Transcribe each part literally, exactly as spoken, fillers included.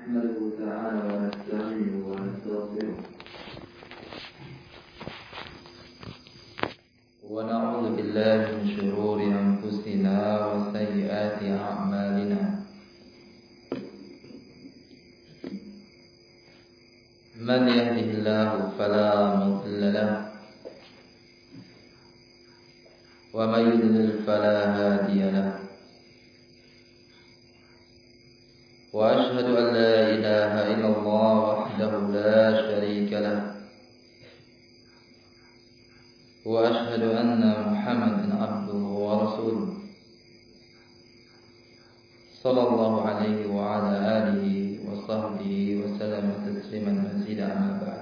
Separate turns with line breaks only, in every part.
نحمده تعالى ونستعينه ونستغفره ونعوذ بالله من شرور أنفسنا وسيئات أعمالنا من يهده الله فلا مضل له ومن يضلل فلا هادي له وأشهد أن لا إله إلا الله وحده لا شريك له وأشهد أن محمدا عبده ورسوله صلى الله عليه وعلى آله وصحبه وسلم تسليما مزيدا أما بعد.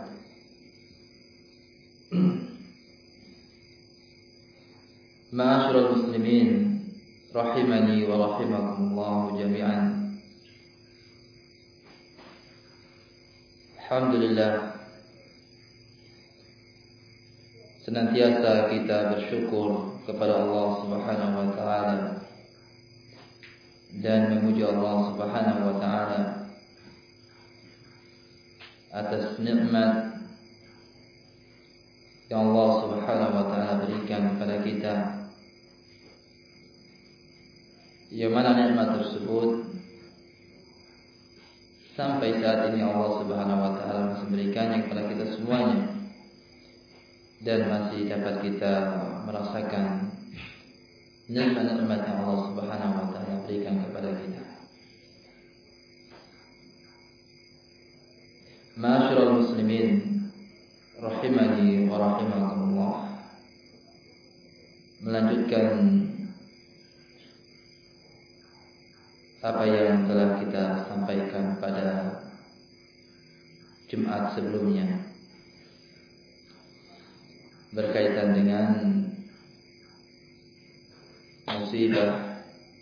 معاشر المسلمين rahimani wa rahimakumullah jami'an. Alhamdulillah, senantiasa kita bersyukur kepada Allah Subhanahu wa taala dan memuji Allah Subhanahu wa taala atas nikmat yang Allah Subhanahu wa taala berikan kepada kita, yang mana nikmat tersebut sampai saat ini Allah Subhanahu wa taala masih berikannya kepada kita semuanya, dan masih dapat kita merasakan nikmat-nikmat yang Allah Subhanahu wa taala berikan kepada kita. Ma'asyiral muslimin rahimani wa rahimakumullah. Melanjutkan apa yang telah kita sampaikan pada Jumat sebelumnya berkaitan dengan musibah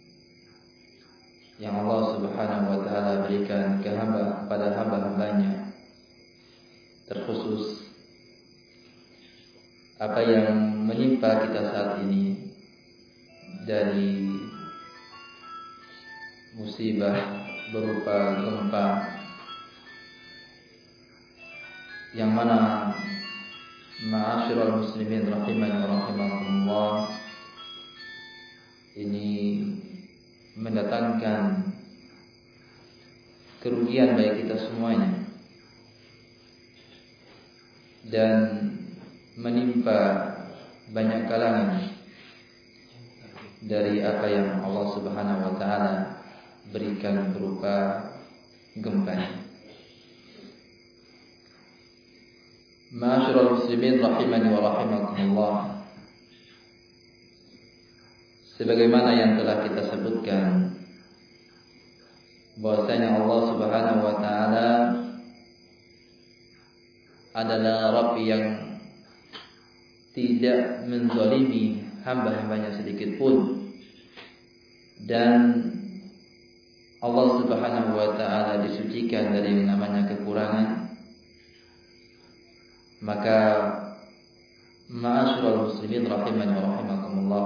yang Allah Subhanahu wa taala berikan ke hamba kepada hamba-hambanya, terkhusus apa yang menimpa kita saat ini dari musibah berupa gempa, yang mana ma'asyiral muslimin rahimani wa rahimakumullah ini mendatangkan kerugian bagi kita semuanya dan menimpa banyak kalangan dari apa yang Allah Subhanahu wa taala berikan berupa gempa. Ma'asyiral muslimin rahimani wa rahimakumullah, sebagaimana yang telah kita sebutkan bahwasanya Allah Subhanahu wa taala adalah Rabb yang tidak menzalimi hamba-hambanya sedikit pun, dan Allah Subhanahu wa taala disucikan dari yang namanya kekurangan. Maka ma'asyiral muslimin rahimani wa rahimakumullah,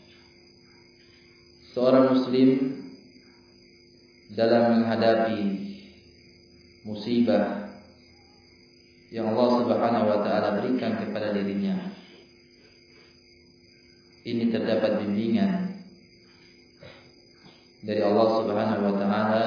seorang muslim dalam menghadapi musibah yang Allah Subhanahu wa taala berikan kepada dirinya, ini terdapat bimbingan dari Allah Subhanahu wa taala.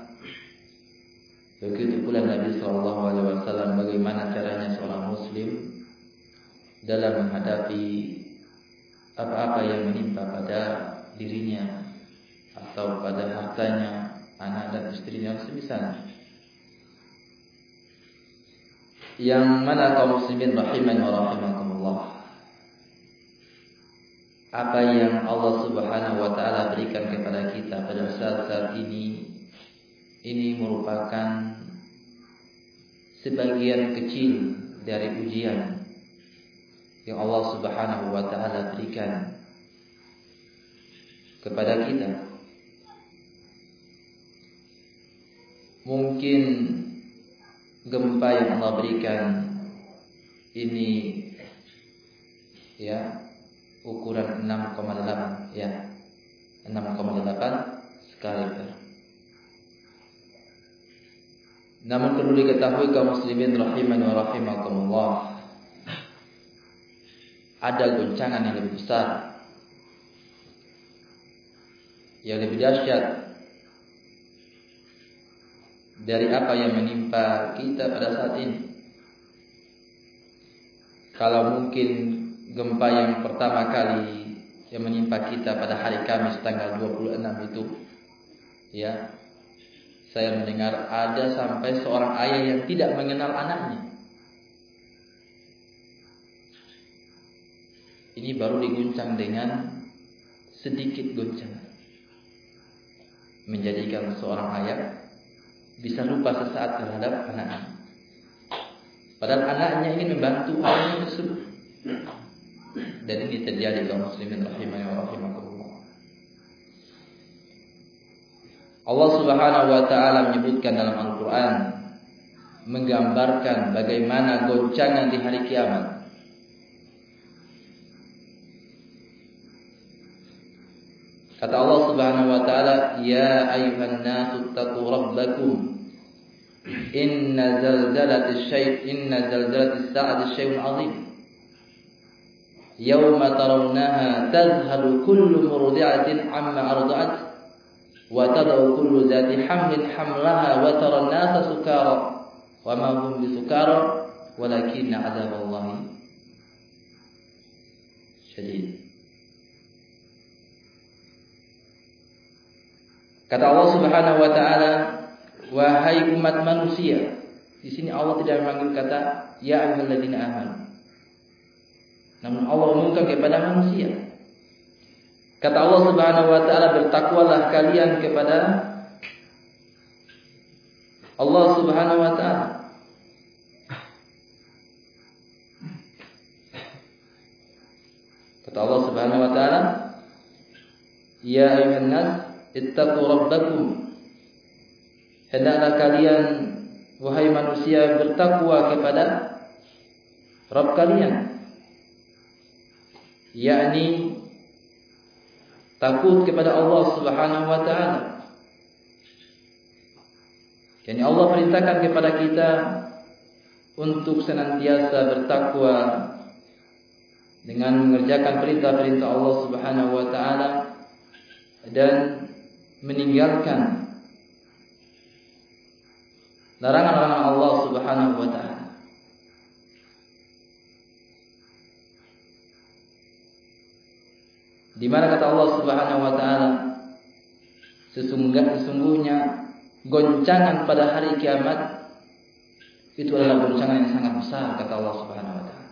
Begitu pula Nabi sallallahu alaihi wasallam bagaimana caranya seorang muslim dalam menghadapi apa-apa yang menimpa pada dirinya atau pada hartanya, anak dan istrinya semisal. Yang mana kaum muslimin rahimani wa rahimakumullah, apa yang Allah Subhanahu wa taala berikan kepada kita pada saat-saat ini ini merupakan sebagian kecil dari ujian yang Allah Subhanahu wa taala berikan kepada kita. Mungkin gempa yang Allah berikan ini ya ukuran enam koma delapan ya enam koma delapan skala Richter. Namun perlu diketahui kaum muslimin rahimani wa rahimakumullah, ada goncangan yang lebih besar, yang lebih dahsyat dari apa yang menimpa kita pada saat ini. Kalau mungkin gempa yang pertama kali yang menimpa kita pada hari Kamis tanggal dua puluh enam itu, ya, saya mendengar ada sampai seorang ayah yang tidak mengenal anaknya. Ini baru diguncang dengan sedikit goncangan, menjadikan seorang ayah bisa lupa sesaat terhadap anaknya. Padahal anaknya ingin membantu ayahnya tersebut. Dan ini terjadi kaum muslimin rahimani wa rahimakumullah. Allah Subhanahu wa taala menyebutkan dalam Al-Qur'an, menggambarkan bagaimana goncangan di hari kiamat. Kata Allah Subhanahu wa taala, "Ya ayyuhan nasu taqu rabbakum inna zalzalatis syai' inna zalzalatis sa'ati syai'un 'adzim. Yawma tarawnaha tadhhalu kullu murdi'atin 'amma arda'at wa tad'u kullu dhati hamlin hamlaha wa taran nasa sukara wa ma hum bisukara walakinna 'adzaballahi syadid." Kata Allah Subhanahu wa taala, wahai umat manusia. Di sini Allah tidak memanggil kata ya ayyuhalladzina amanu. Namun Allah umumkan kepada manusia. Kata Allah Subhanahu wa taala, bertakwalah kalian kepada Allah Subhanahu wa taala. Kata Allah Subhanahu wa taala, ya ayyuhan nas ittaqu rabbakum. Hendaklah kalian wahai manusia bertakwa kepada Rabb kalian, yakni takut kepada Allah Subhanahu wa taala. Yani Allah perintahkan kepada kita untuk senantiasa bertakwa dengan mengerjakan perintah-perintah Allah Subhanahu wa taala dan meninggalkan larangan-larangan Allah Subhanahu wa taala. Di mana kata Allah Subhanahu wa taala, sesungguhnya sesungguhnya goncangan pada hari kiamat itu adalah goncangan yang sangat besar, kata Allah Subhanahu wa taala.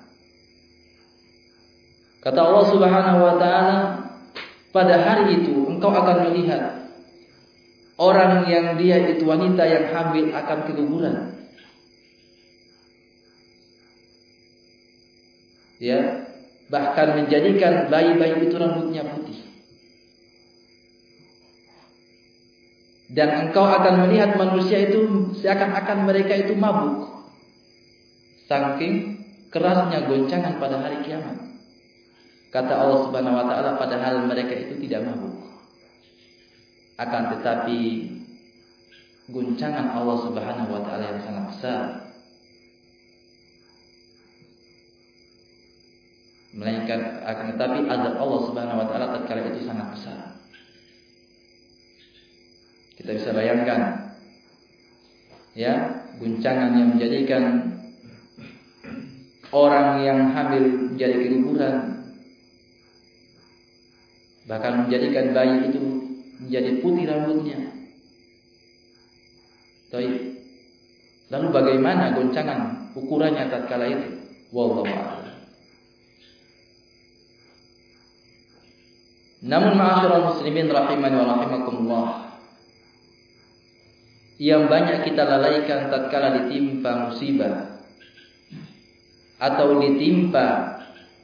Kata Allah Subhanahu wa taala, pada hari itu engkau akan melihat orang yang dia itu wanita yang hamil akan keguguran. Ya, bahkan menjadikan bayi-bayi itu rambutnya putih. Dan engkau akan melihat manusia itu seakan-akan mereka itu mabuk, saking kerasnya goncangan pada hari kiamat. Kata Allah Subhanahu wa taala, padahal mereka itu tidak mabuk. Akan tetapi guncangan Allah Subhanahu wa taala yang sangat besar, melainkan akan tetapi azab Allah Subhanahu wa taala tatkala itu sangat besar. Kita bisa bayangkan, ya, guncangan yang menjadikan orang yang hamil menjadi keguguran, bahkan menjadikan bayi itu menjadi putih rambutnya. Baik. Lalu bagaimana goncangan ukurannya tatkala itu? Wallahu a'lam. Namun ma'asyiral muslimin rahimani wa rahimakumullah, yang banyak kita lalaikan tatkala ditimpa musibah atau ditimpa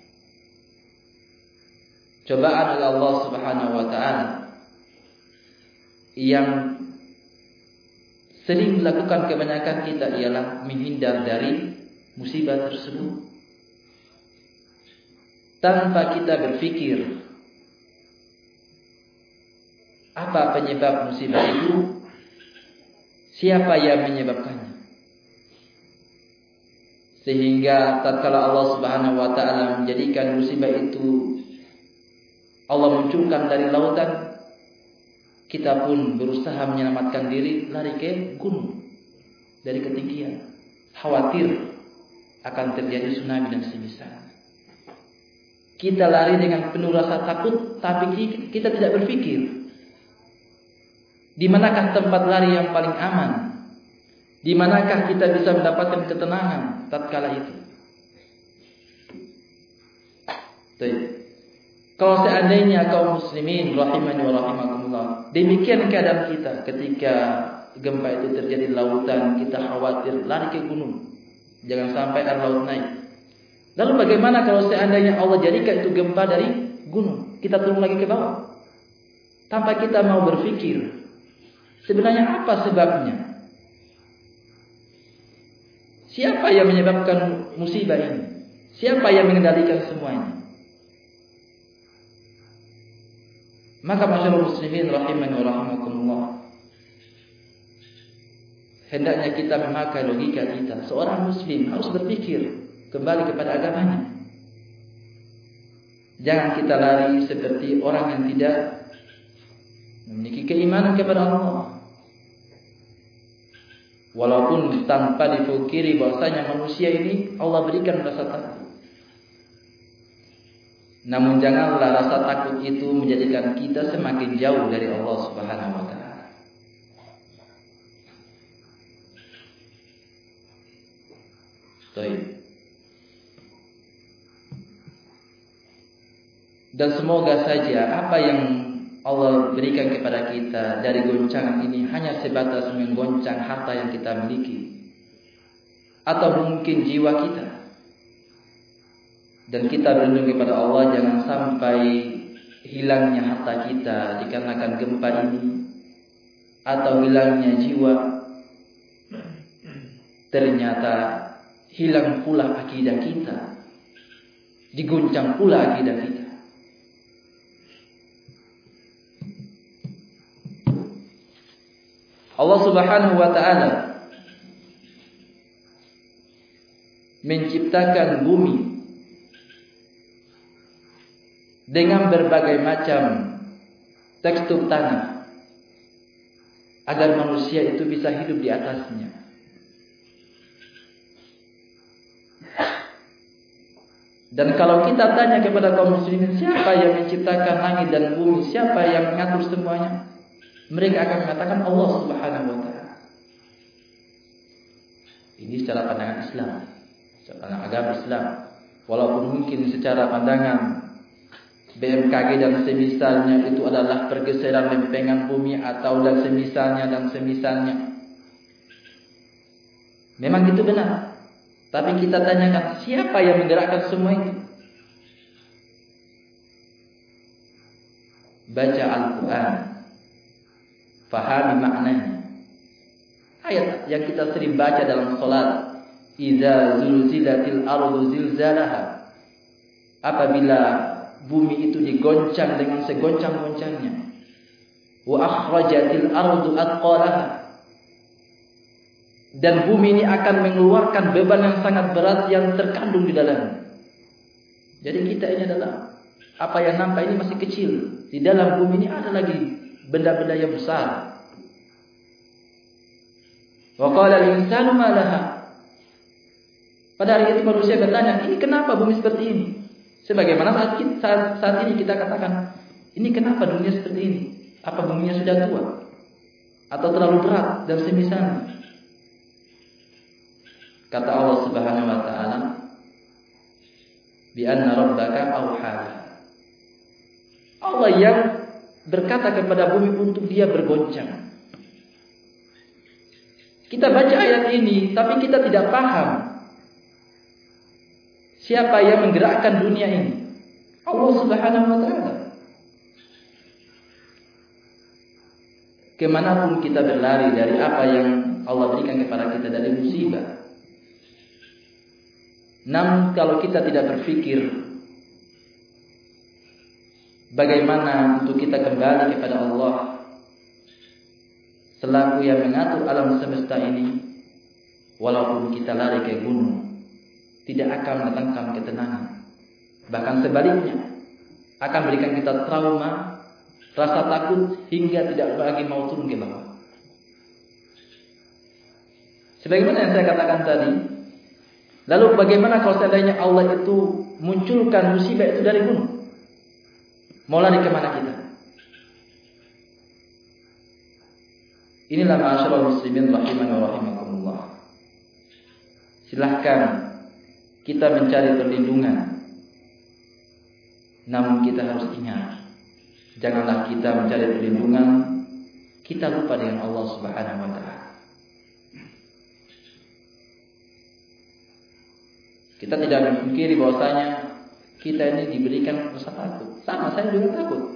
cobaan oleh Allah Subhanahu wa taala, yang sering dilakukan kebanyakan kita ialah menghindar dari musibah tersebut tanpa kita berpikir apa penyebab musibah itu, siapa yang menyebabkannya. Sehingga tatkala Allah Subhanahu wa taala menjadikan musibah itu Allah munculkan dari lautan, kita pun berusaha menyelamatkan diri, lari ke gunung dari ketinggian, khawatir akan terjadi tsunami dan semisal. Kita lari dengan penuh rasa takut, tapi kita tidak berpikir di manakah tempat lari yang paling aman, di manakah kita bisa mendapatkan ketenangan tatkala itu. Baik. Kalau seandainya kaum muslimin rahimani wa rahimakumullah, demikian keadaan kita ketika gempa itu terjadi di lautan, kita khawatir lari ke gunung, jangan sampai air laut naik. Lalu bagaimana kalau seandainya Allah jadikan itu gempa dari gunung, kita turun lagi ke bawah tanpa kita mau berpikir sebenarnya apa sebabnya, siapa yang menyebabkan musibah ini, siapa yang mengendalikan semuanya. Maka masyaallah muslimin rahimani wa rahimakumullah, hendaknya kita memakai logika kita. Seorang muslim harus berpikir kembali kepada agamanya. Jangan kita lari seperti orang yang tidak memiliki keimanan kepada Allah. Walaupun tanpa dipikiri bahwasanya manusia ini Allah berikan rasa takut. Namun janganlah rasa takut itu menjadikan kita semakin jauh dari Allah Subhanahu wa taala. Baik. Dan semoga saja apa yang Allah berikan kepada kita dari goncangan ini hanya sebatas menggoncang harta yang kita miliki, atau mungkin jiwa kita. Dan kita berlindung kepada Allah jangan sampai hilangnya harta kita dikarenakan gempa ini, atau hilangnya jiwa. Ternyata hilang pula akidah kita, diguncang pula akidah kita. Allah Subhanahu wa taala menciptakan bumi dengan berbagai macam tekstur tanah agar manusia itu bisa hidup di atasnya. Dan kalau kita tanya kepada kaum muslimin, siapa yang menciptakan langit dan bumi, siapa yang mengatur semuanya, mereka akan mengatakan Allah Subhanahu wa taala. Ini secara pandangan Islam, secara pandangan agama Islam. Walaupun mungkin secara pandangan B M K G dan semisalnya itu adalah pergeseran lempengan bumi atau dan semisalnya dan semisalnya. Memang itu benar. Tapi kita tanyakan, siapa yang menggerakkan semua itu? Baca Al-Quran, fahami maknanya. Ayat yang kita sering baca dalam salat, idza zulzilatil ardu zilzalaha, apabila bumi itu digoncang dengan segoncang-goncangnya, wa akhrajatil ardu athqalaha, dan bumi ini akan mengeluarkan beban yang sangat berat yang terkandung di dalamnya. Jadi kita ini adalah, apa yang nampak ini masih kecil, di dalam bumi ini ada lagi benda-benda yang besar. Wa qala al-insanu ma laha, pada hari itu manusia bertanya, ini kenapa bumi seperti ini? Sebagaimana saat, saat, saat ini kita katakan, ini kenapa dunia seperti ini? Apa buminya sudah tua? Atau terlalu berat dan semisalnya? Kata Allah Subhanahu wa taala, bi anna rabbaka awhala. Allah yang berkata kepada bumi untuk dia bergoncang. Kita baca ayat ini, tapi kita tidak paham siapa yang menggerakkan dunia ini. Allah Subhanahu wa taala. Kemanapun kita berlari dari apa yang Allah berikan kepada kita dari musibah, namun kalau kita tidak berpikir bagaimana untuk kita kembali kepada Allah selaku yang mengatur alam semesta ini, walaupun kita lari ke gunung, tidak akan mendatangkan ketenangan. Bahkan sebaliknya, akan berikan kita trauma, rasa takut hingga tidak lagi mau turun ke bawah. Sebagaimana yang saya katakan tadi, lalu bagaimana kalau seandainya Allah itu munculkan musibah itu dari gunung? Mau lari kemana kita? Inilah ma'asyiral muslimin rahimani wa rahimakumullah. Silahkan kita mencari perlindungan. Namun kita harus ingat, janganlah kita mencari perlindungan kita lupa dengan Allah Subhanahu wa taala. Kita tidak memungkiri bahwasanya kita ini diberikan rasa takut. Sama, saya juga takut.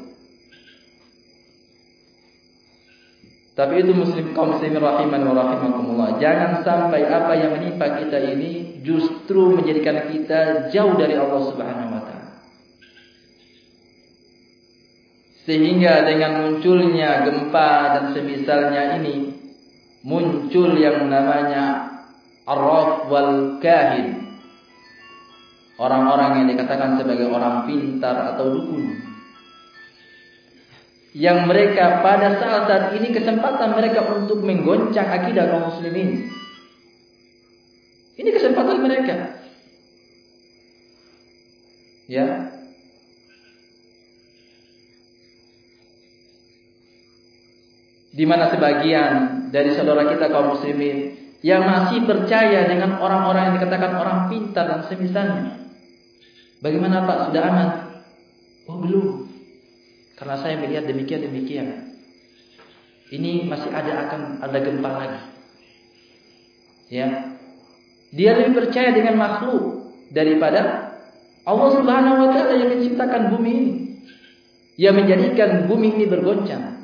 Tapi itu muslim kaum muslimin rahiman wa rahimakumullah. Jangan sampai apa yang menimpa kita ini justru menjadikan kita jauh dari Allah Subhanahu wa taala. Sehingga dengan munculnya gempa dan semisalnya ini muncul yang namanya arraf wal kahin. Orang-orang yang dikatakan sebagai orang pintar atau dukun, yang mereka pada saat-saat ini kesempatan mereka untuk menggoncang akidah kaum muslimin. Ini kesempatan mereka. Ya. Di mana sebagian dari saudara kita kaum muslimin yang masih percaya dengan orang-orang yang dikatakan orang pintar dan semisalnya. Bagaimana Pak, sudah aman? Oh belum. Karena saya melihat demikian-demikian. Ini masih ada akan ada gempa lagi. Ya. Dia lebih percaya dengan makhluk daripada Allah Subhanahu wa taala yang menciptakan bumi ini. Yang menjadikan bumi ini bergoncang.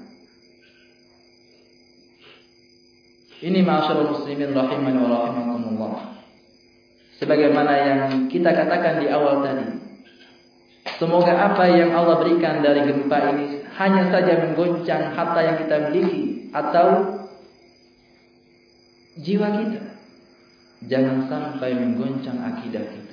Ini ma'asyiral muslimin rahimani wa rahimakumullah. Sebagaimana yang kita katakan di awal tadi, semoga apa yang Allah berikan dari gempa ini hanya saja menggoncang harta yang kita miliki atau jiwa kita. Jangan sampai menggoncang akidah kita.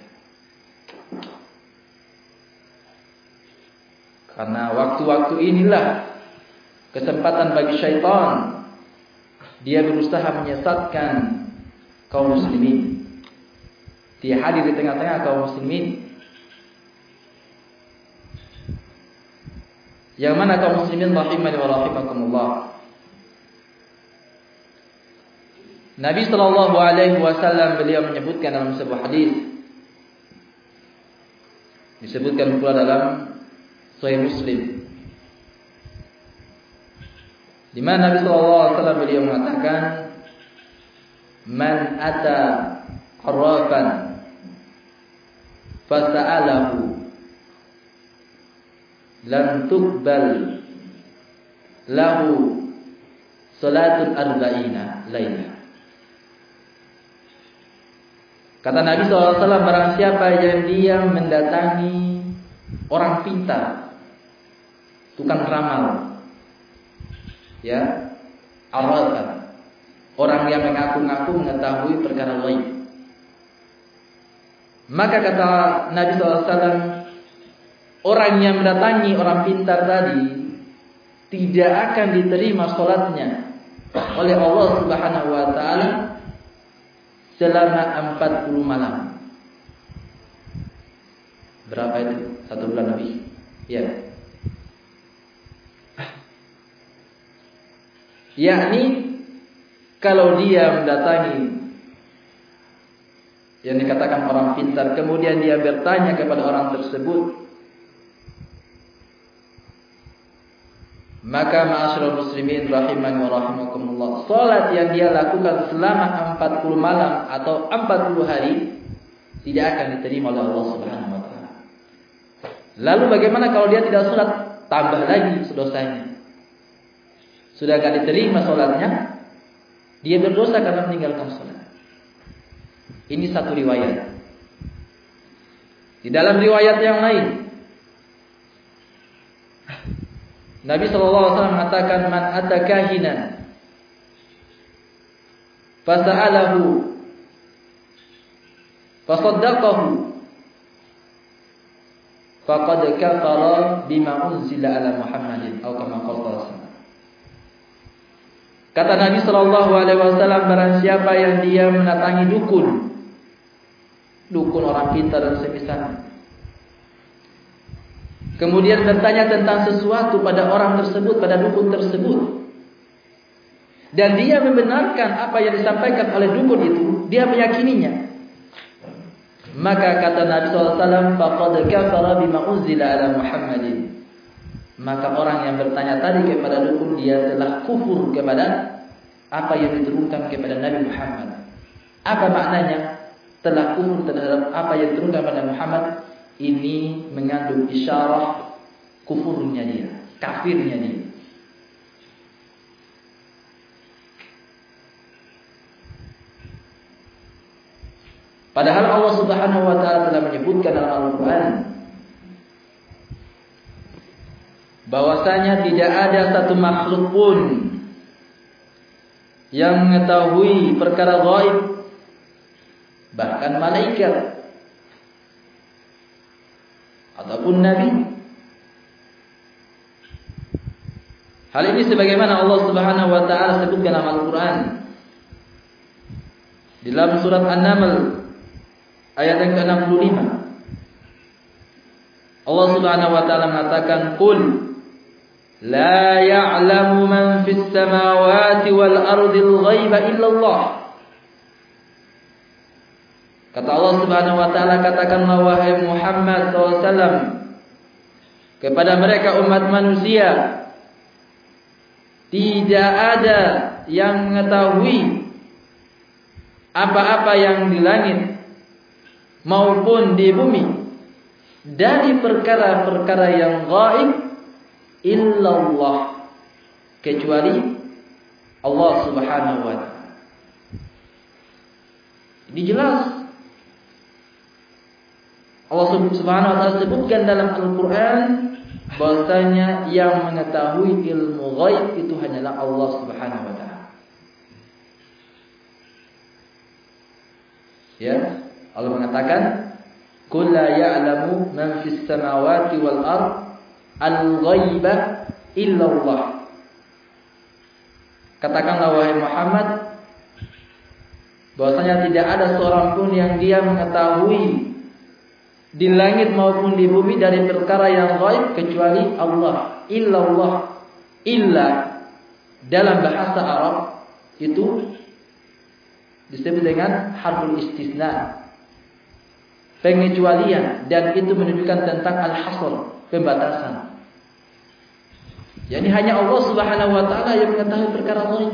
Karena waktu-waktu inilah kesempatan bagi syaitan. Dia berusaha menyesatkan kaum muslimin. Dia hadir di tengah-tengah kaum muslimin. Yang mana kaum muslimin rahimani wa rahimakumullah. Nabi sallallahu alaihi wasallam beliau menyebutkan dalam sebuah hadis. Disebutkan pula dalam Sahih Muslim. Di mana Nabi sallallahu alaihi wasallam beliau mengatakan, "Man ata arrafan fasa'alahu lam tuqbal lahu salatun arba'ina laila." Kata Nabi sallallahu alaihi wasallam, barang siapa yang dia mendatangi orang pintar, tukang ramal, ya, arrafan, orang yang mengaku-ngaku mengetahui perkara ghaib. Maka kata Nabi sallallahu alaihi wasallam, orang yang mendatangi orang pintar tadi tidak akan diterima salatnya oleh Allah Subhanahu wa taala selama empat puluh malam. Berapa itu? Satu bulan lebih. Ya. Yakni kalau dia mendatangi yang dikatakan orang pintar, kemudian dia bertanya kepada orang tersebut, maka ma'asyiral muslimin rahimani wa rahimakumullah, salat yang dia lakukan selama empat puluh malam atau empat puluh hari tidak akan diterima oleh Allah Subhanahu wa taala. Lalu bagaimana kalau dia tidak salat? Tambah lagi dosanya. Sudah tidak diterima salatnya, dia berdosa karena meninggalkan salat. Ini satu riwayat. Di dalam riwayat yang lain, Nabi sallallahu alaihi wasallam mengatakan, "Man atakahinan fasa'alahu fasaddaqahu faqad kafara bima unzila ala Muhammadin atau kama qala. Kata Nabi sallallahu alaihi wasallam, barang siapa yang dia mendatangi dukun, dukun orang pintar dan semisalnya, kemudian bertanya tentang sesuatu pada orang tersebut, pada dukun tersebut, dan dia membenarkan apa yang disampaikan oleh dukun itu, dia meyakininya, maka kata Nabi sallallahu alaihi wasallam, faqad kafara bima unzila ala Muhammadin. Maka orang yang bertanya tadi kepada dukun, dia telah kufur kepada apa yang diturunkan kepada Nabi Muhammad. Apa maknanya? Telah kufur terhadap apa yang diturunkan kepada Muhammad. Ini mengandung isyarah kufurnya dia, kafirnya dia. Padahal Allah Subhanahu wa taala telah menyebutkan dalam Al-Qur'an bahwasanya tidak ada satu makhluk pun yang mengetahui perkara gaib, bahkan malaikat ataupun nabi. Hal ini sebagaimana Allah Subhanahu wa taala sebutkan dalam Al-Qur'an di dalam surat An-Naml ayat yang ke enam puluh lima. Allah Subhanahu wa taala mengatakan, "Qul la ya'lamu man fis samawati wal ardil ghaiba illallah." Kata Allah Subhanahu wa taala, katakanlah wahai Muhammad sallallahu alaihi wasallam kepada mereka umat manusia, tidak ada yang mengetahui apa-apa yang di langit maupun di bumi dari perkara-perkara yang gaib illallah, kecuali Allah Subhanahu wa taala. Ini jelas Allah Subhanahu wa taala sebutkan dalam Al-Qur'an bahwasanya yang mengetahui ilmu ghaib itu hanyalah Allah Subhanahu wa taala. Ya, Allah mengatakan, "Qul la ya'lamu man fis samawati wal ard al-ghaiba illallah." Katakanlah wahai Muhammad bahwasanya tidak ada seorang pun yang dia mengetahui di langit maupun di bumi dari perkara yang gaib kecuali Allah. Illallah, illa dalam bahasa Arab itu disebut dengan harful istisna, pengecualian, dan itu menunjukkan tentang al-hasr, pembatasan. Jadi hanya Allah Subhanahu wa taala yang mengetahui perkara gaib.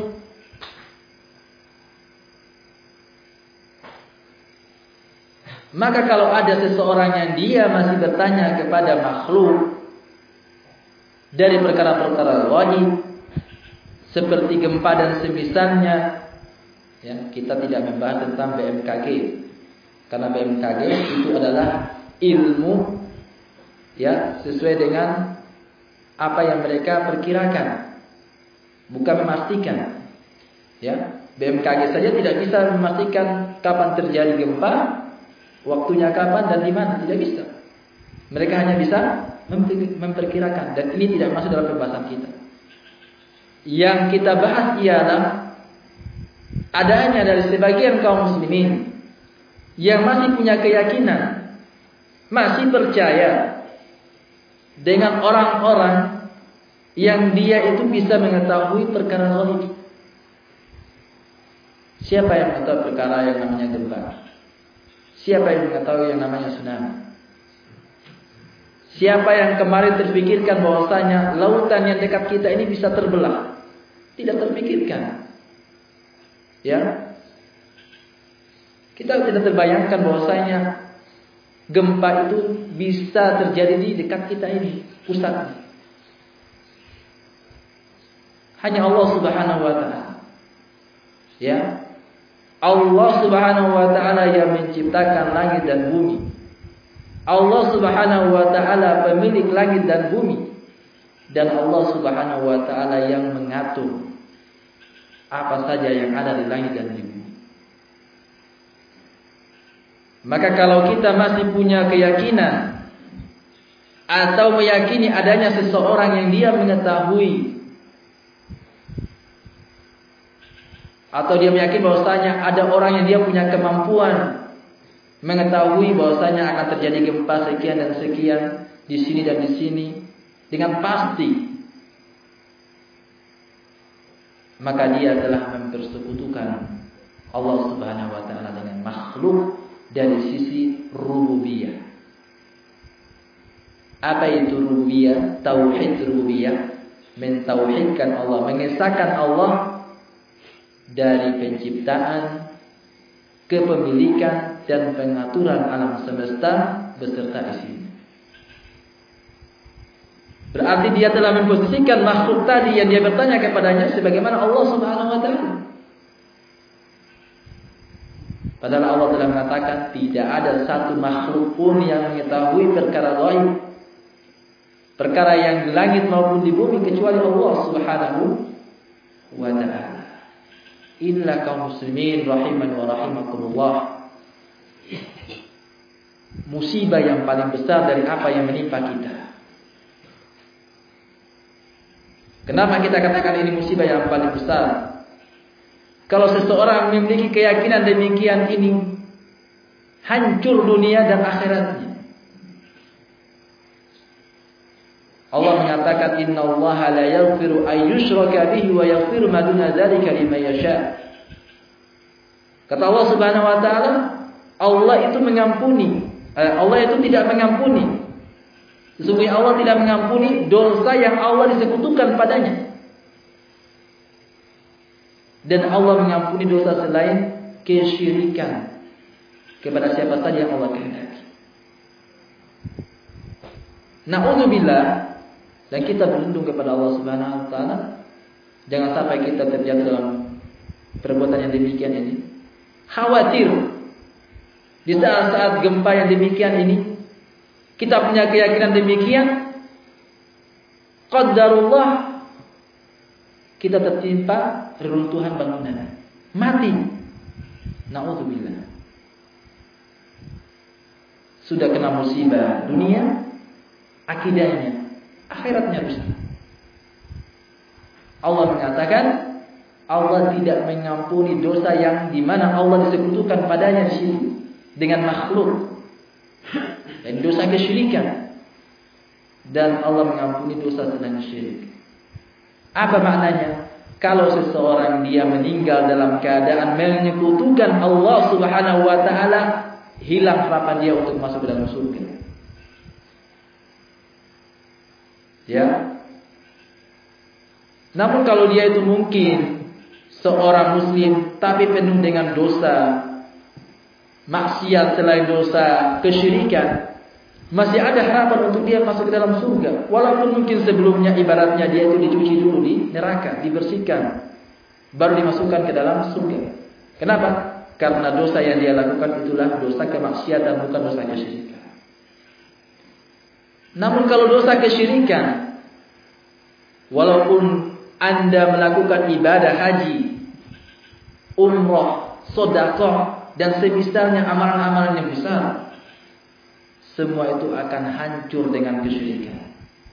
Maka kalau ada seseorang yang dia masih bertanya kepada makhluk dari perkara-perkara gaib seperti gempa dan semisalnya, ya, kita tidak membahas tentang B M K G karena B M K G itu adalah ilmu, ya, sesuai dengan apa yang mereka perkirakan, bukan memastikan. Ya, B M K G saja tidak bisa memastikan kapan terjadi gempa, waktunya kapan dan di mana, tidak bisa. Mereka hanya bisa memperkirakan, dan ini tidak masuk dalam pembahasan kita. Yang kita bahas ialah adanya dari sebagian kaum muslimin yang masih punya keyakinan, masih percaya dengan orang-orang yang dia itu bisa mengetahui perkara gaib. Siapa yang mengetahui perkara yang namanya gempa? Siapa yang mengetahui yang namanya tsunami? Siapa yang kemarin terpikirkan bahwasanya lautan yang dekat kita ini bisa terbelah? Tidak terpikirkan. Ya, kita tidak terbayangkan bahwasanya gempa itu bisa terjadi di dekat kita ini, pusatnya. Hanya Allah Subhanahu wa taala. Ya, Allah Subhanahu wa taala yang menciptakan langit dan bumi. Allah Subhanahu wa taala pemilik langit dan bumi, dan Allah Subhanahu wa taala yang mengatur apa saja yang ada di langit dan di bumi. Maka kalau kita masih punya keyakinan atau meyakini adanya seseorang yang dia mengetahui, atau dia meyakini bahwasanya ada orang yang dia punya kemampuan mengetahui bahwasanya akan terjadi gempa sekian dan sekian di sini dan di sini dengan pasti, maka dia telah mempersekutukan Allah Subhanahu wa taala dengan makhluk dari sisi rububiyah. Apa itu rububiyah? Tauhid rububiyah, mentauhidkan Allah, mengesahkan Allah dari penciptaan, kepemilikan dan pengaturan alam semesta beserta isinya. Berarti dia telah memposisikan makhluk tadi yang dia bertanya kepadanya sebagaimana Allah Subhanahu wa taala. Padahal Allah telah mengatakan tidak ada satu makhluk pun yang mengetahui perkara gaib, perkara yang di langit maupun di bumi kecuali Allah Subhanahu wa taala. Illa kaum muslimin rahiman wa rahimakumullah. Musibah yang paling besar dari apa yang menimpa kita. Kenapa kita katakan ini musibah yang paling besar? Kalau seseorang memiliki keyakinan demikian, ini hancur dunia dan akhiratnya. Allah mengatakan innallaha la yaghfiru ay yushraka bihi wa yaghfiru ma duna dzalika liman yasha. Kata Allah Subhanahu wa taala, Allah itu mengampuni, Allah itu tidak mengampuni. Sesungguhnya Allah tidak mengampuni dosa yang Allah disekutukan padanya. Dan Allah mengampuni dosa selain kesyirikan kepada siapa saja yang Allah kehendaki. Na'udzubillah, dan kita berlindung kepada Allah Subhanahu wa taala jangan sampai kita terjatuh dalam perbuatan yang demikian ini. Khawatir di saat-saat gempa yang demikian ini, kita punya keyakinan demikian, qadarullah kita tertimpa reruntuhan bangunan, mati. Na'udzubillah. Sudah kena musibah dunia, akidahnya, akhiratnya rusak. Allah mengatakan Allah tidak mengampuni dosa yang dimana Allah disekutukan padanya di sini dengan makhluk, dan dosa kesyirikan, dan Allah mengampuni dosa selain syirik. Apa maknanya? Kalau seseorang dia meninggal dalam keadaan menyekutukan Allah Subhanahu wa taala, hilang harapan dia untuk masuk ke dalam surga. Ya. Namun kalau dia itu mungkin seorang muslim tapi penuh dengan dosa, maksiat selain dosa, kesyirikan, masih ada harapan untuk dia masuk ke dalam surga. Walaupun mungkin sebelumnya ibaratnya dia itu dicuci dulu di neraka, dibersihkan, baru dimasukkan ke dalam surga. Kenapa? Karena dosa yang dia lakukan itulah dosa kemaksiatan, bukan dosa kesyirikan. Namun kalau dosa kesyirikan, walaupun Anda melakukan ibadah haji, umrah, sedekah dan semisalnya amalan-amalan yang besar, semua itu akan hancur dengan kesyirikan.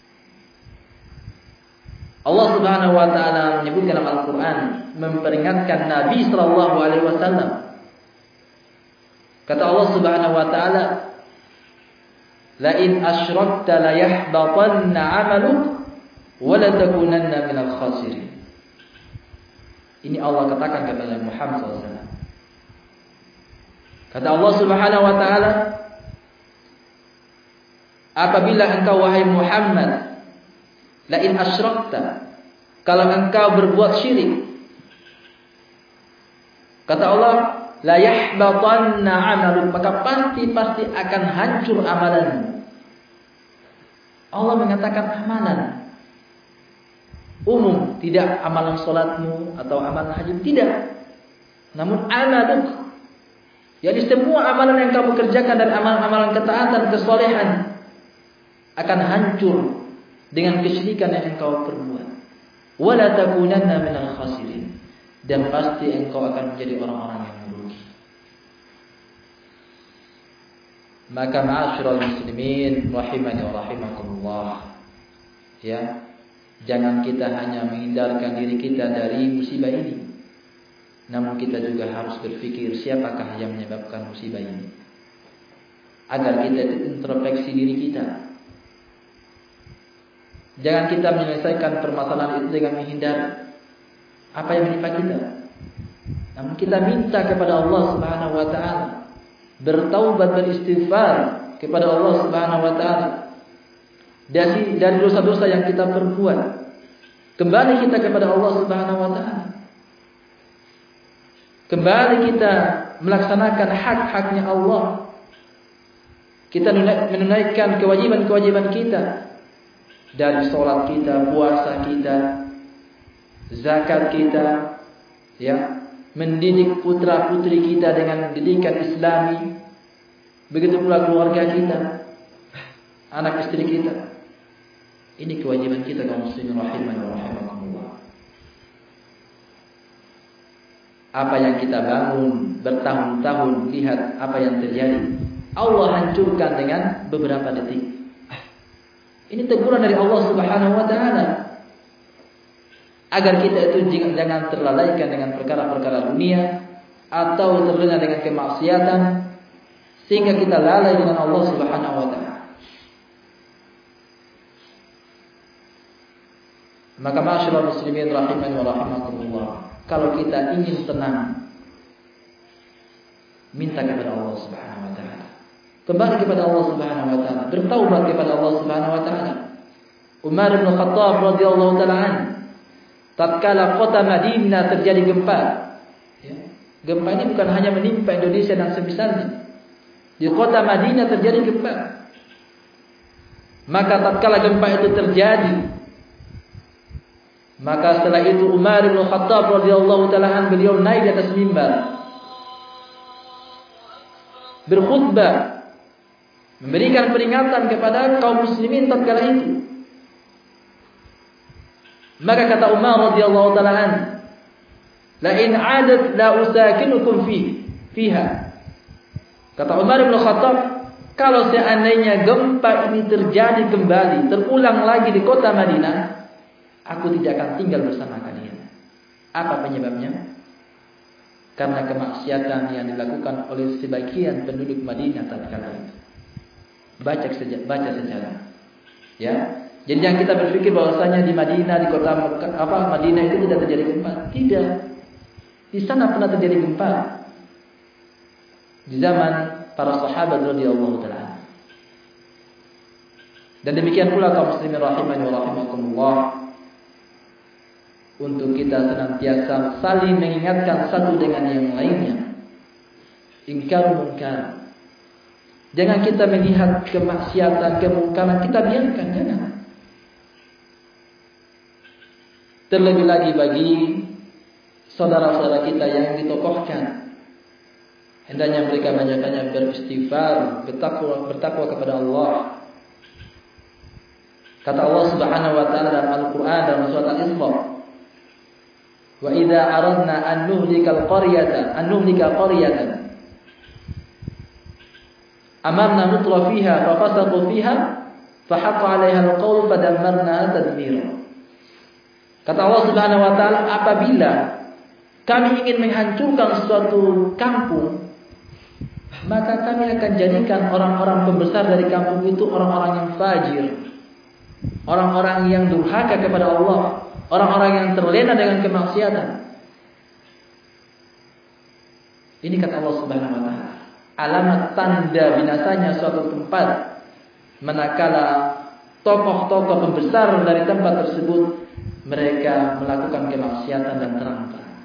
Allah Subhanahu wa taala menyebutkan dalam Al-Qur'an, memperingatkan Nabi sallallahu alaihi wasallam. Kata Allah Subhanahu wa taala, "La in asyrakta la yahbatanna 'amaluk wa la takunanna minal khasirin." Ini Allah katakan kepada Muhammad sallallahu alaihi wasallam. Kata Allah Subhanahu wa taala, apabila engkau wahai Muhammad, la in asyrakta, kalau engkau berbuat syirik, kata Allah, la yahbatanna 'amaluk, maka pasti-pasti akan hancur amalanmu. Allah mengatakan amalan umum, tidak amalan salatmu atau amalan haji, tidak. Namun amaluk, jadi semua amalan yang kamu kerjakan dari amalan-amalan ketaatan, kesolehan akan hancur dengan kesyirikan yang engkau perbuat. Wala takunanna minal khasirin, dan pasti engkau akan menjadi orang-orang yang merugi. Maka ma'asyiral muslimin rahimani wa rahimakumullah, ya, jangan kita hanya menghindarkan diri kita dari musibah ini, namun kita juga harus berpikir siapakah yang menyebabkan musibah ini, agar kita introspeksi diri kita. Jangan kita menyelesaikan permasalahan itu dengan menghindar apa yang menimpa kita, namun kita minta kepada Allah Subhanahu wa taala, bertaubat, beristighfar kepada Allah Subhanahu wa taala dari dari dosa-dosa yang kita perbuat. Kembali kita kepada Allah Subhanahu wa taala. Kembali kita melaksanakan hak-haknya Allah. Kita menunaikan kewajiban-kewajiban kita, dari sholat kita, puasa kita, zakat kita, ya, mendidik putra-putri kita dengan didikan Islami. Begitu pula keluarga kita, anak istri kita. Ini kewajiban kita kaum muslimin rahimani wa rahimakumullah. Apa yang kita bangun bertahun-tahun, lihat apa yang terjadi. Allah hancurkan dengan beberapa detik. Ini teguran dari Allah Subhanahu wa taala, agar kita itu jangan terlalaikan dengan perkara-perkara dunia atau terlena dengan kemaksiatan sehingga kita lalai dengan Allah Subhanahu wa taala. Maka ma'asyiral muslimin rahimani wa rahimakumullah, kalau kita ingin tenang, minta kepada Allah Subhanahu wa taala. Kembali kepada Allah Subhanahu wa taala, bertaubat kepada Allah Subhanahu wa taala. Umar bin Khattab radhiyallahu taala anhu, tatkala kota Madinah terjadi gempa, ya, gempa ini bukan hanya menimpa Indonesia dan semisalnya. Di kota Madinah terjadi gempa. Maka tatkala gempa itu terjadi, maka setelah itu Umar bin Khattab radhiyallahu taala anhu, beliau naik di atas mimbar, berkhutbah, memberikan peringatan kepada kaum muslimin tatkala itu. Maka kata Umar radhiyallahu taala anhu, la in 'adat la usakinukum fi fiha. Kata Umar bin Khattab, kalau seandainya gempa ini terjadi kembali, terulang lagi di kota Madinah, aku tidak akan tinggal bersama kalian. Apa penyebabnya? Karena kemaksiatan yang dilakukan oleh sebagian penduduk Madinah tatkala itu. Baca sejarah, baca sejarah. Ya. Jadi yang kita berpikir bahwasanya di Madinah, di kota apa Madinah itu tidak terjadi gempa. Tidak. Di sana pernah terjadi gempa. Di zaman para sahabat radhiyallahu taala. Dan demikian pula kaum muslimin rahimani wa rahimakumullah, untuk kita senantiasa saling mengingatkan satu dengan yang lainnya. Ingkar munkar. Jangan kita melihat kemaksiatan, kemungkaran kita biarkan, jangan. Terlebih lagi bagi saudara-saudara kita yang ditokohkan, hendaknya mereka banyak-banyak beristighfar, bertakwa, bertakwa kepada Allah. Kata Allah Subhanahu wa taala dalam Al-Qur'an dalam surat Al-Isra, wa idza aradna an nuhlikal qaryata an nuhlika qaryatan amarna mutra fiha fa fasaqu fiha fa haqqa 'alaiha al-qawl fa dammarnaha tadmira. Kata Allah Subhanahu wa taala, apabila kami ingin menghancurkan suatu kampung, maka kami akan jadikan orang-orang pembesar dari kampung itu orang-orang yang fajir, orang-orang yang durhaka kepada Allah, orang-orang yang terlena dengan kemaksiatan. Ini kata Allah Subhanahu wa taala, alamat tanda binasanya suatu tempat manakala tokoh-tokoh pembesar dari tempat tersebut mereka melakukan kemaksiatan dan terang-terang.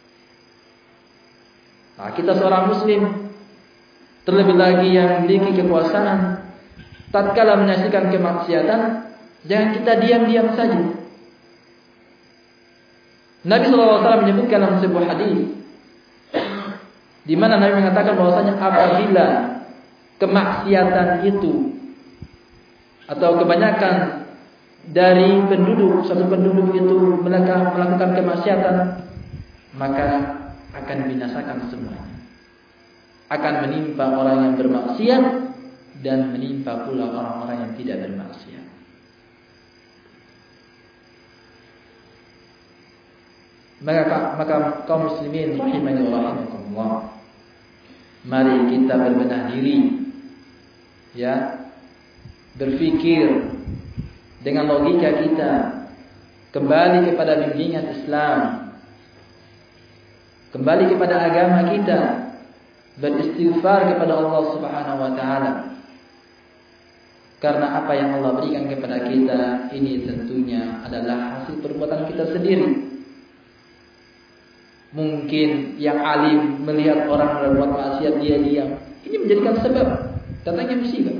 Nah, kita seorang muslim, terlebih lagi yang memiliki kekuasaan, tatkala menyaksikan kemaksiatan, jangan kita diam-diam saja. Nabi shallallahu alaihi wasallam menyebutkan dalam sebuah hadis, di mana Nabi mengatakan bahwasanya apabila kemaksiatan itu atau kebanyakan dari penduduk, satu penduduk itu melakukan kemaksiatan, maka akan binasakan semuanya. Akan menimpa orang yang bermaksiat dan menimpa pula orang-orang yang tidak bermaksiat. Maka, maka kaum muslimin rahimani wa rahimakumullah, mari kita berbenah diri, ya, berpikir dengan logika kita, kembali kepada bimbingan Islam, kembali kepada agama kita, beristighfar kepada Allah Subhanahu wa taala. Karena apa yang Allah berikan kepada kita ini tentunya adalah hasil perbuatan kita sendiri. Mungkin yang alim melihat orang berbuat maksiat dia diam, ini menjadikan sebab datangnya musibah.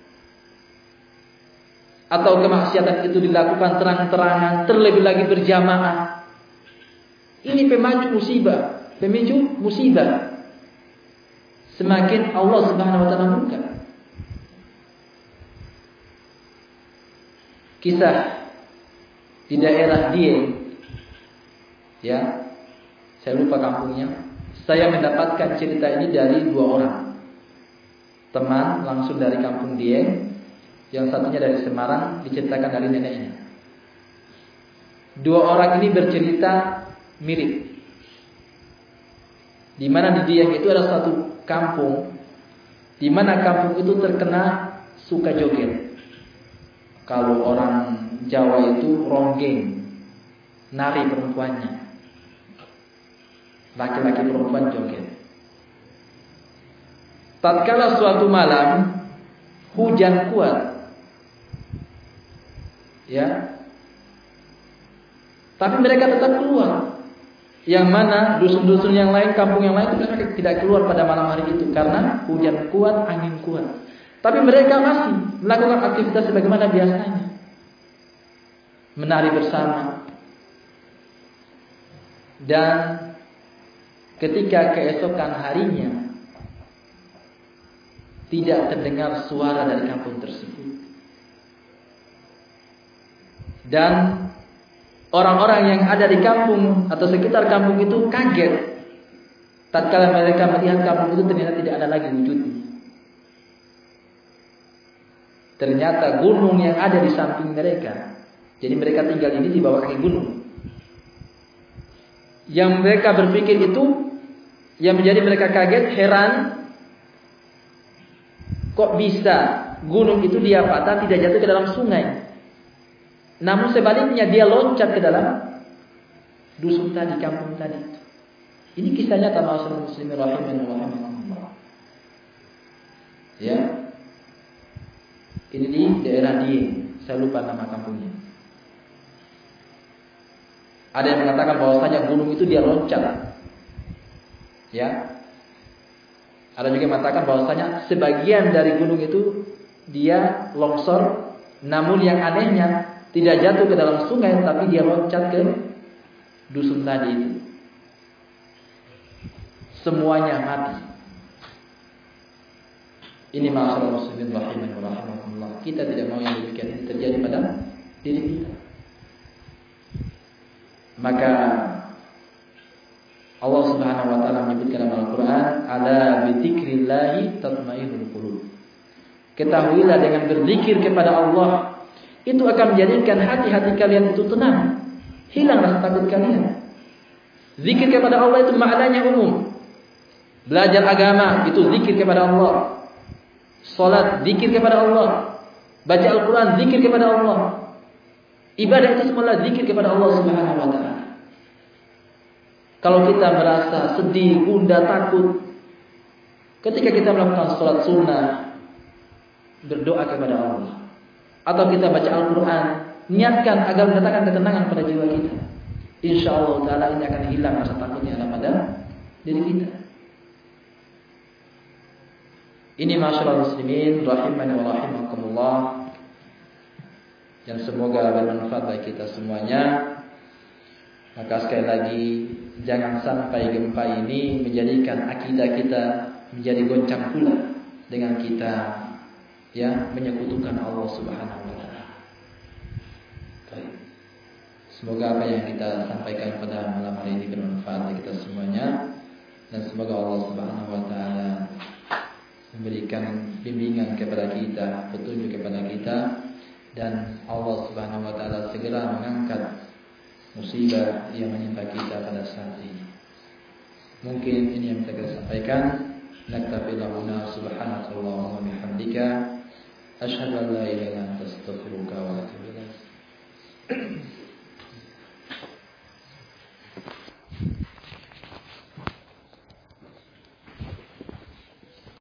Atau kemaksiatan itu dilakukan terang-terangan, terlebih lagi berjamaah. Ini pemacu musibah, pemicu musibah. Semakin Allah Subhanahu wa taala murka. Kisah di daerah Dieng, ya, saya lupa kampungnya. Saya mendapatkan cerita ini dari dua orang teman langsung dari kampung Dieng. Yang satunya dari Semarang, diceritakan dari neneknya. Dua orang ini bercerita mirip. Di mana di Dieng itu ada satu kampung, di mana kampung itu terkena suka joget. Kalau orang Jawa itu ronggeng, nari perempuannya. Laki-laki perempuan joget. Tatkala suatu malam hujan kuat, ya, tapi mereka tetap keluar. Yang mana dusun-dusun yang lain, kampung yang lain mereka tidak keluar pada malam hari itu karena hujan kuat, angin kuat. Tapi mereka masih melakukan aktivitas sebagaimana biasanya, menari bersama. Dan ketika keesokan harinya tidak terdengar suara dari kampung tersebut. Dan orang-orang yang ada di kampung atau sekitar kampung itu kaget tatkala mereka melihat kampung itu ternyata tidak ada lagi wujudnya. Ternyata gunung yang ada di samping mereka. Jadi mereka tinggal ini di bawah kaki gunung. Yang mereka berpikir itu, yang menjadi mereka kaget, heran, kok bisa gunung itu dia patah tidak jatuh ke dalam sungai. Namun sebaliknya dia loncat ke dalam dusun tadi, kampung tadi. Ini kisahnya ma'asyiral muslimin rahimani wa rahimakumullah. Ya. Ini di daerah Dieng, saya lupa nama kampungnya. Ada yang mengatakan bahwasanya gunung itu dia loncat. Ya. Ada juga yang mengatakan bahwasanya sebagian dari gunung itu dia longsor, namun yang anehnya tidak jatuh ke dalam sungai, tapi dia loncat ke dusun tadi itu. Semuanya mati. Ini ma'asyiral muslimin rahimani wa rahimakumullah. Kita tidak mau yang demikian ini terjadi pada diri kita. Maka Allah Subhanahu wa taala menyebutkan dalam Al-Qur'an, "Ala bi dzikrillah tatma'innul qulub." Ketahuilah dengan berzikir kepada Allah itu akan menjadikan hati-hati kalian itu tenang, hilang rasa takut kalian. Zikir kepada Allah itu maknanya umum. Belajar agama itu zikir kepada Allah. Salat zikir kepada Allah. Baca Al-Qur'an zikir kepada Allah. Ibadah itu semua zikir kepada Allah Subhanahu wa taala. Kalau kita merasa sedih, gundah, takut, ketika kita melakukan salat sunnah, berdoa kepada Allah, atau kita baca Al-Quran, niatkan agar mendatangkan ketenangan pada jiwa kita. Insya Allah Taala ini akan hilang rasa takutnya pada diri kita. Ini ma'asyiral muslimin rahimani wa rahimakumullah, yang semoga bermanfaat bagi kita semuanya. Maka sekali lagi, jangan sampai gempa ini menjadikan akidah kita menjadi goncang pula dengan kita ya menyekutukan Allah Subhanahu wa taala. Baik. Semoga apa yang kita sampaikan pada malam hari ini bermanfaat bagi kita semuanya, dan semoga Allah Subhanahu wa taala memberikan bimbingan kepada kita, petunjuk kepada kita, dan Allah Subhanahu wa taala segera mengangkat musibah yang menimpa kita pada saat ini. Mungkin ini yang bisa kita sampaikan. Naktafi lahuna subhanakallahumma wa bihamdika asyhadu an la ilaha illa anta astaghfiruka wa atubu ilaik.